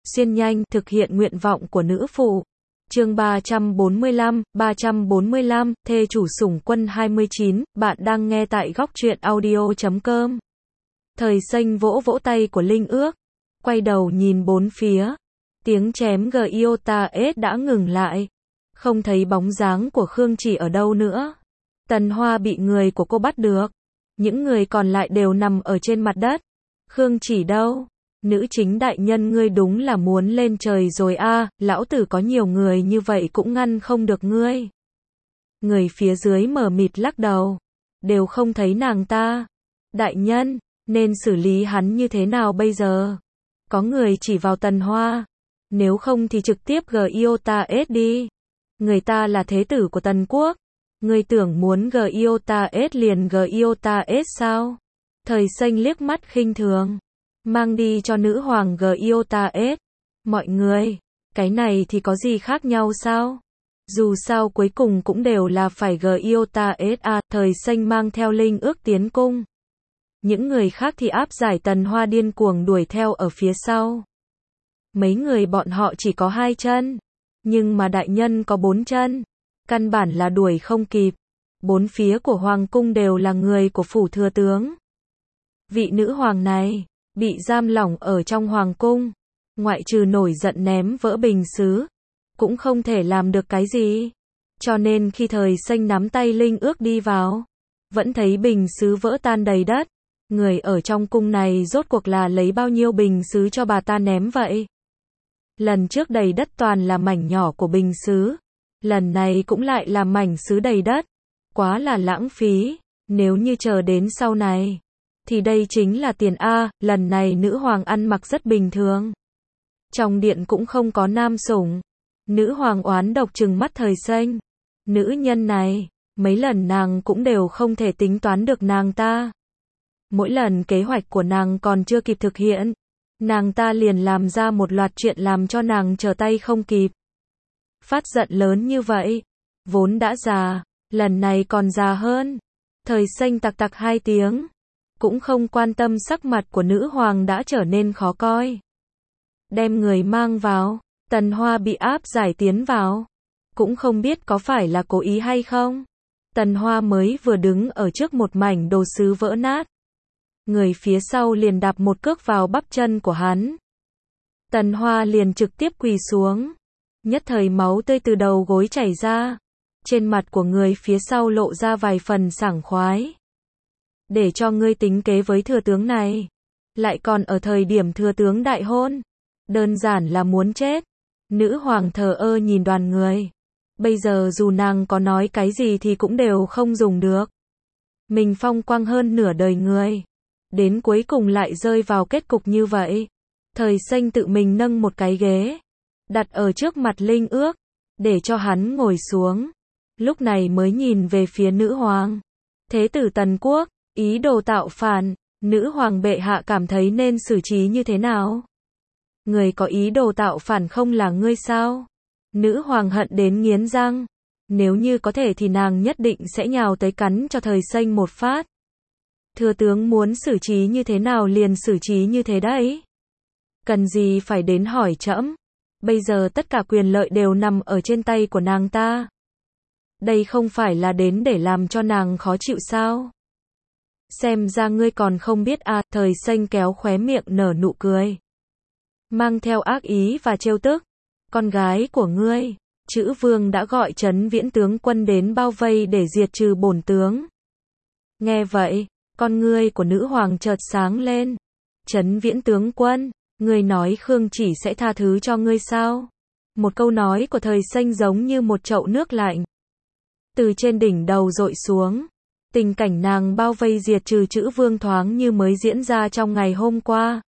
xuyên nhanh, thực hiện nguyện vọng của nữ phụ. Chương 345, thê chủ sủng quân 29, bạn đang nghe tại góc truyện audio.com. Thời xanh vỗ vỗ tay của Linh Ước, quay đầu nhìn bốn phía. Tiếng chém Gyota-S đã ngừng lại. Không thấy bóng dáng của Khương Chỉ ở đâu nữa. Tần Hoa bị người của cô bắt được. Những người còn lại đều nằm ở trên mặt đất. Khương Chỉ đâu? Nữ chính đại nhân ngươi đúng là muốn lên trời rồi a, lão tử có nhiều người như vậy cũng ngăn không được ngươi. Người phía dưới mờ mịt lắc đầu. Đều không thấy nàng ta. Đại nhân, nên xử lý hắn như thế nào bây giờ? Có người chỉ vào Tần Hoa. Nếu không thì trực tiếp Gyota-S đi. Người ta là thế tử của Tần Quốc. Ngươi tưởng muốn Gyota-S liền Gyota-S sao? Thời xanh liếc mắt khinh thường. Mang đi cho nữ hoàng Gyota-S. Mọi người, cái này thì có gì khác nhau sao? Dù sao cuối cùng cũng đều là phải Gyota-S à. Thời xanh mang theo Linh Ước tiến cung. Những người khác thì áp giải Tần Hoa điên cuồng đuổi theo ở phía sau. Mấy người bọn họ chỉ có 2 chân. Nhưng mà đại nhân có 4 chân. Căn bản là đuổi không kịp. Bốn phía của hoàng cung đều là người của phủ thừa tướng. Vị nữ hoàng này bị giam lỏng ở trong hoàng cung, ngoại trừ nổi giận ném vỡ bình sứ, cũng không thể làm được cái gì. Cho nên khi thời xanh nắm tay Linh Ước đi vào, vẫn thấy bình sứ vỡ tan đầy đất. Người ở trong cung này rốt cuộc là lấy bao nhiêu bình sứ cho bà ta ném vậy? Lần trước đầy đất toàn là mảnh nhỏ của bình sứ, lần này cũng lại là mảnh sứ đầy đất. Quá là lãng phí, nếu như chờ đến sau này thì đây chính là tiền a. Lần này nữ hoàng ăn mặc rất bình thường. Trong điện cũng không có nam sủng. Nữ hoàng oán độc trừng mắt thời xanh. Nữ nhân này, mấy lần nàng cũng đều không thể tính toán được nàng ta. Mỗi lần kế hoạch của nàng còn chưa kịp thực hiện, nàng ta liền làm ra một loạt chuyện làm cho nàng trở tay không kịp. Phát giận lớn như vậy, vốn đã già, lần này còn già hơn. Thời xanh tặc tặc 2 tiếng. Cũng không quan tâm sắc mặt của nữ hoàng đã trở nên khó coi. Đem người mang vào, Tần Hoa bị áp giải tiến vào. Cũng không biết có phải là cố ý hay không. Tần Hoa mới vừa đứng ở trước một mảnh đồ sứ vỡ nát. Người phía sau liền đạp một cước vào bắp chân của hắn. Tần Hoa liền trực tiếp quỳ xuống. Nhất thời máu tươi từ đầu gối chảy ra. Trên mặt của người phía sau lộ ra vài phần sảng khoái. Để cho ngươi tính kế với thừa tướng này. Lại còn ở thời điểm thừa tướng đại hôn. Đơn giản là muốn chết. Nữ hoàng thờ ơ nhìn đoàn người. Bây giờ dù nàng có nói cái gì thì cũng đều không dùng được. Mình phong quang hơn nửa đời người. Đến cuối cùng lại rơi vào kết cục như vậy. Thời xanh tự mình nâng một cái ghế. Đặt ở trước mặt Linh Ước. Để cho hắn ngồi xuống. Lúc này mới nhìn về phía nữ hoàng. Thế tử Tần Quốc. Ý đồ tạo phản, nữ hoàng bệ hạ cảm thấy nên xử trí như thế nào? Người có ý đồ tạo phản không là ngươi sao? Nữ hoàng hận đến nghiến răng. Nếu như có thể thì nàng nhất định sẽ nhào tới cắn cho thời xanh một phát. Thừa tướng muốn xử trí như thế nào liền xử trí như thế đấy. Cần gì phải đến hỏi trẫm? Bây giờ tất cả quyền lợi đều nằm ở trên tay của nàng ta. Đây không phải là đến để làm cho nàng khó chịu sao? Xem ra ngươi còn không biết à. Thời xanh kéo khóe miệng nở nụ cười. Mang theo ác ý và trêu tức. Con gái của ngươi, Chữ Vương đã gọi Trấn Viễn tướng quân đến bao vây để diệt trừ bổn tướng. Nghe vậy, con ngươi của nữ hoàng chợt sáng lên. Trấn Viễn tướng quân, ngươi nói Khương Chỉ sẽ tha thứ cho ngươi sao? Một câu nói của thời xanh giống như một chậu nước lạnh. Từ trên đỉnh đầu dội xuống. Tình cảnh nàng bao vây diệt trừ Chữ Vương thoáng như mới diễn ra trong ngày hôm qua.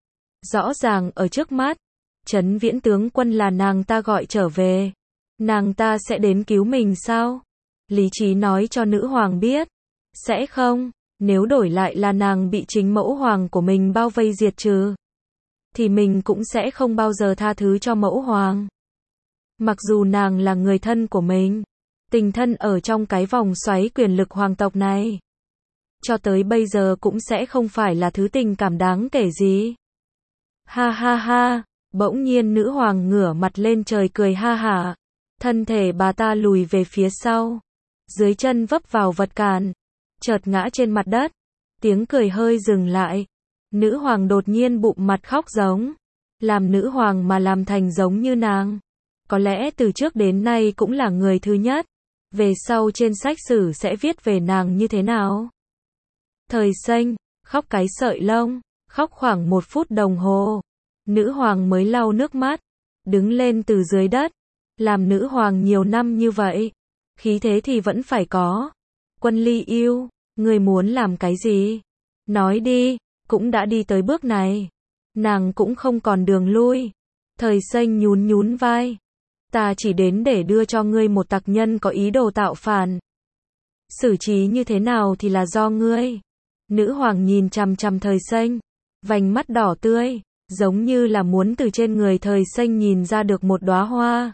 Rõ ràng ở trước mắt, Trấn Viễn tướng quân là nàng ta gọi trở về. Nàng ta sẽ đến cứu mình sao? Lý trí nói cho nữ hoàng biết. Sẽ không, nếu đổi lại là nàng bị chính mẫu hoàng của mình bao vây diệt trừ, thì mình cũng sẽ không bao giờ tha thứ cho mẫu hoàng. Mặc dù nàng là người thân của mình. Tình thân ở trong cái vòng xoáy quyền lực hoàng tộc này. Cho tới bây giờ cũng sẽ không phải là thứ tình cảm đáng kể gì. Ha ha ha, Bỗng nhiên nữ hoàng ngửa mặt lên trời cười ha hả. Thân thể bà ta lùi về phía sau. Dưới chân vấp vào vật cản. Chợt ngã trên mặt đất. Tiếng cười hơi dừng lại. Nữ hoàng đột nhiên bụng mặt khóc giống. Làm nữ hoàng mà làm thành giống như nàng. Có lẽ từ trước đến nay cũng là người thứ nhất. Về sau trên sách sử sẽ viết về nàng như thế nào. Thời xanh, khóc cái sợi lông. Khóc khoảng 1 phút đồng hồ. Nữ hoàng mới lau nước mắt. Đứng lên từ dưới đất. Làm nữ hoàng nhiều năm như vậy. Khí thế thì vẫn phải có. Quân Ly yêu, ngươi muốn làm cái gì? Nói đi, cũng đã đi tới bước này. Nàng cũng không còn đường lui. Thời xanh nhún nhún vai. Ta chỉ đến để đưa cho ngươi một tặc nhân có ý đồ tạo phản. Xử trí như thế nào thì là do ngươi. Nữ hoàng nhìn chằm chằm thời xanh. Vành mắt đỏ tươi, giống như là muốn từ trên người thời xanh nhìn ra được một đóa hoa.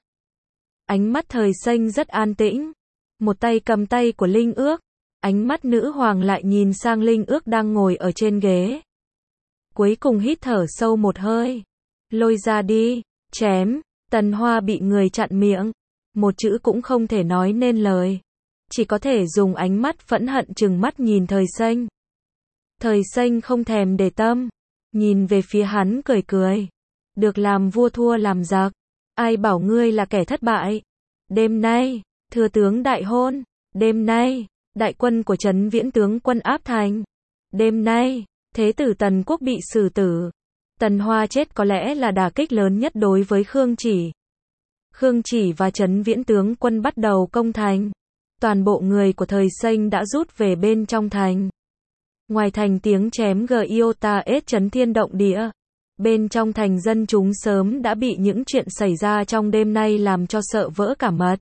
Ánh mắt thời xanh rất an tĩnh. Một tay cầm tay của Linh Ước. Ánh mắt nữ hoàng lại nhìn sang Linh Ước đang ngồi ở trên ghế. Cuối cùng hít thở sâu một hơi. Lôi ra đi, chém. Tần Hoa bị người chặn miệng. Một chữ cũng không thể nói nên lời. Chỉ có thể dùng ánh mắt phẫn hận trừng mắt nhìn thời xanh. Thời xanh không thèm để tâm. Nhìn về phía hắn cười cười. Được làm vua thua làm giặc. Ai bảo ngươi là kẻ thất bại. Đêm nay, thừa tướng đại hôn. Đêm nay, đại quân của Trấn Viễn tướng quân áp thành. Đêm nay, thế tử Tần Quốc bị xử tử. Tần Hoa chết có lẽ là đả kích lớn nhất đối với Khương Chỉ. Khương Chỉ và Trấn Viễn tướng quân bắt đầu công thành. Toàn bộ người của thời xanh đã rút về bên trong thành. Ngoài thành tiếng chém giota ết chấn thiên động địa. Bên trong thành dân chúng sớm đã bị những chuyện xảy ra trong đêm nay làm cho sợ vỡ cả mật.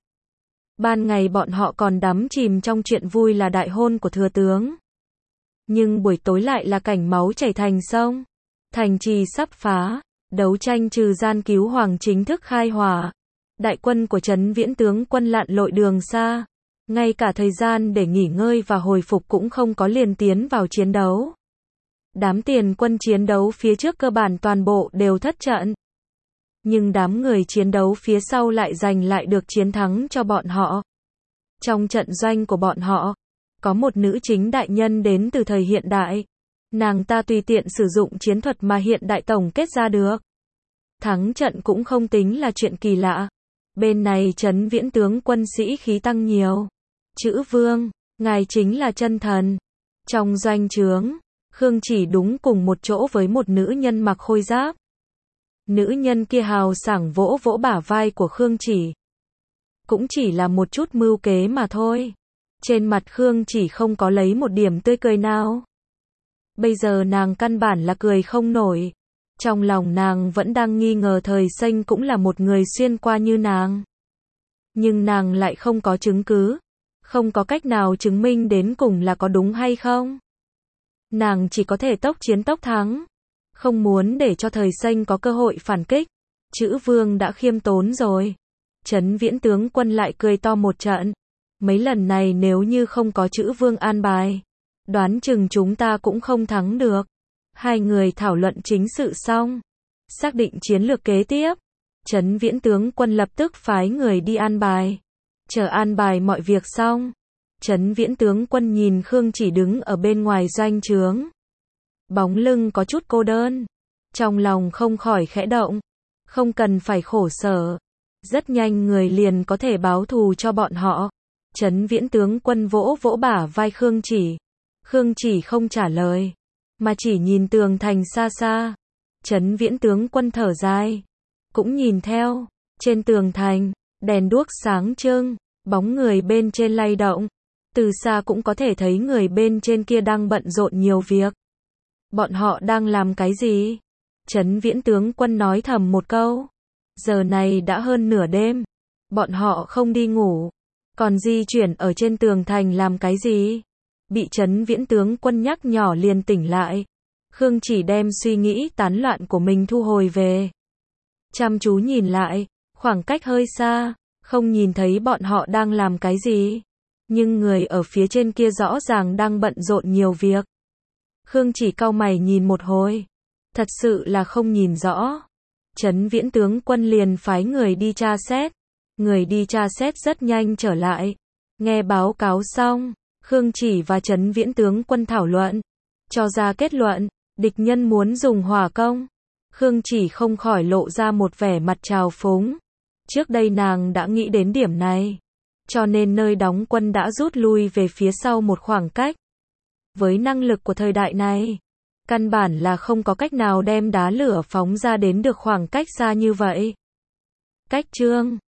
Ban ngày bọn họ còn đắm chìm trong chuyện vui là đại hôn của thừa tướng. Nhưng buổi tối lại là cảnh máu chảy thành sông. Thành trì sắp phá, đấu tranh trừ gian cứu hoàng chính thức khai hỏa. Đại quân của Trấn Viễn tướng quân lặn lội đường xa. Ngay cả thời gian để nghỉ ngơi và hồi phục cũng không có, liền tiến vào chiến đấu. Đám tiền quân chiến đấu phía trước cơ bản toàn bộ đều thất trận. Nhưng đám người chiến đấu phía sau lại giành lại được chiến thắng cho bọn họ. Trong trận doanh của bọn họ, có một nữ chính đại nhân đến từ thời hiện đại. Nàng ta tùy tiện sử dụng chiến thuật mà hiện đại tổng kết ra được. Thắng trận cũng không tính là chuyện kỳ lạ. Bên này Trấn Viễn tướng quân sĩ khí tăng nhiều. Chữ vương, ngài chính là chân thần. Trong doanh trướng, Khương Chỉ đúng cùng một chỗ với một nữ nhân mặc khôi giáp. Nữ nhân kia hào sảng vỗ vỗ bả vai của Khương Chỉ. Cũng chỉ là một chút mưu kế mà thôi. Trên mặt Khương Chỉ không có lấy một điểm tươi cười nào. Bây giờ nàng căn bản là cười không nổi. Trong lòng nàng vẫn đang nghi ngờ thời xanh cũng là một người xuyên qua như nàng. Nhưng nàng lại không có chứng cứ. Không có cách nào chứng minh đến cùng là có đúng hay không. Nàng chỉ có thể tốc chiến tốc thắng. Không muốn để cho thời xanh có cơ hội phản kích. Chữ vương đã khiêm tốn rồi. Trấn Viễn tướng quân lại cười to một trận. Mấy lần này nếu như không có chữ vương an bài, đoán chừng chúng ta cũng không thắng được. Hai người thảo luận chính sự xong. Xác định chiến lược kế tiếp. Trấn Viễn tướng quân lập tức phái người đi an bài. Chờ an bài mọi việc xong. Trấn Viễn tướng quân nhìn Khương Chỉ đứng ở bên ngoài doanh trướng. Bóng lưng có chút cô đơn. Trong lòng không khỏi khẽ động. Không cần phải khổ sở. Rất nhanh người liền có thể báo thù cho bọn họ. Trấn Viễn tướng quân vỗ vỗ bả vai Khương Chỉ. Khương Chỉ không trả lời. Mà chỉ nhìn tường thành xa xa. Trấn Viễn tướng quân thở dài. Cũng nhìn theo. Trên tường thành, đèn đuốc sáng trưng. Bóng người bên trên lay động. Từ xa cũng có thể thấy người bên trên kia đang bận rộn nhiều việc. Bọn họ đang làm cái gì? Trấn Viễn tướng quân nói thầm một câu. Giờ này đã hơn nửa đêm. Bọn họ không đi ngủ. Còn di chuyển ở trên tường thành làm cái gì? Bị Trấn Viễn tướng quân nhắc nhỏ liền tỉnh lại. Khương Chỉ đem suy nghĩ tán loạn của mình thu hồi về. Chăm chú nhìn lại, khoảng cách hơi xa, không nhìn thấy bọn họ đang làm cái gì. Nhưng người ở phía trên kia rõ ràng đang bận rộn nhiều việc. Khương Chỉ cau mày nhìn một hồi. Thật sự là không nhìn rõ. Trấn Viễn tướng quân liền phái người đi tra xét. Người đi tra xét rất nhanh trở lại. Nghe báo cáo xong, Khương Chỉ và Trấn Viễn tướng quân thảo luận, cho ra kết luận, địch nhân muốn dùng hỏa công. Khương Chỉ không khỏi lộ ra một vẻ mặt trào phúng. Trước đây nàng đã nghĩ đến điểm này, cho nên nơi đóng quân đã rút lui về phía sau một khoảng cách. Với năng lực của thời đại này, căn bản là không có cách nào đem đá lửa phóng ra đến được khoảng cách xa như vậy. Cách chương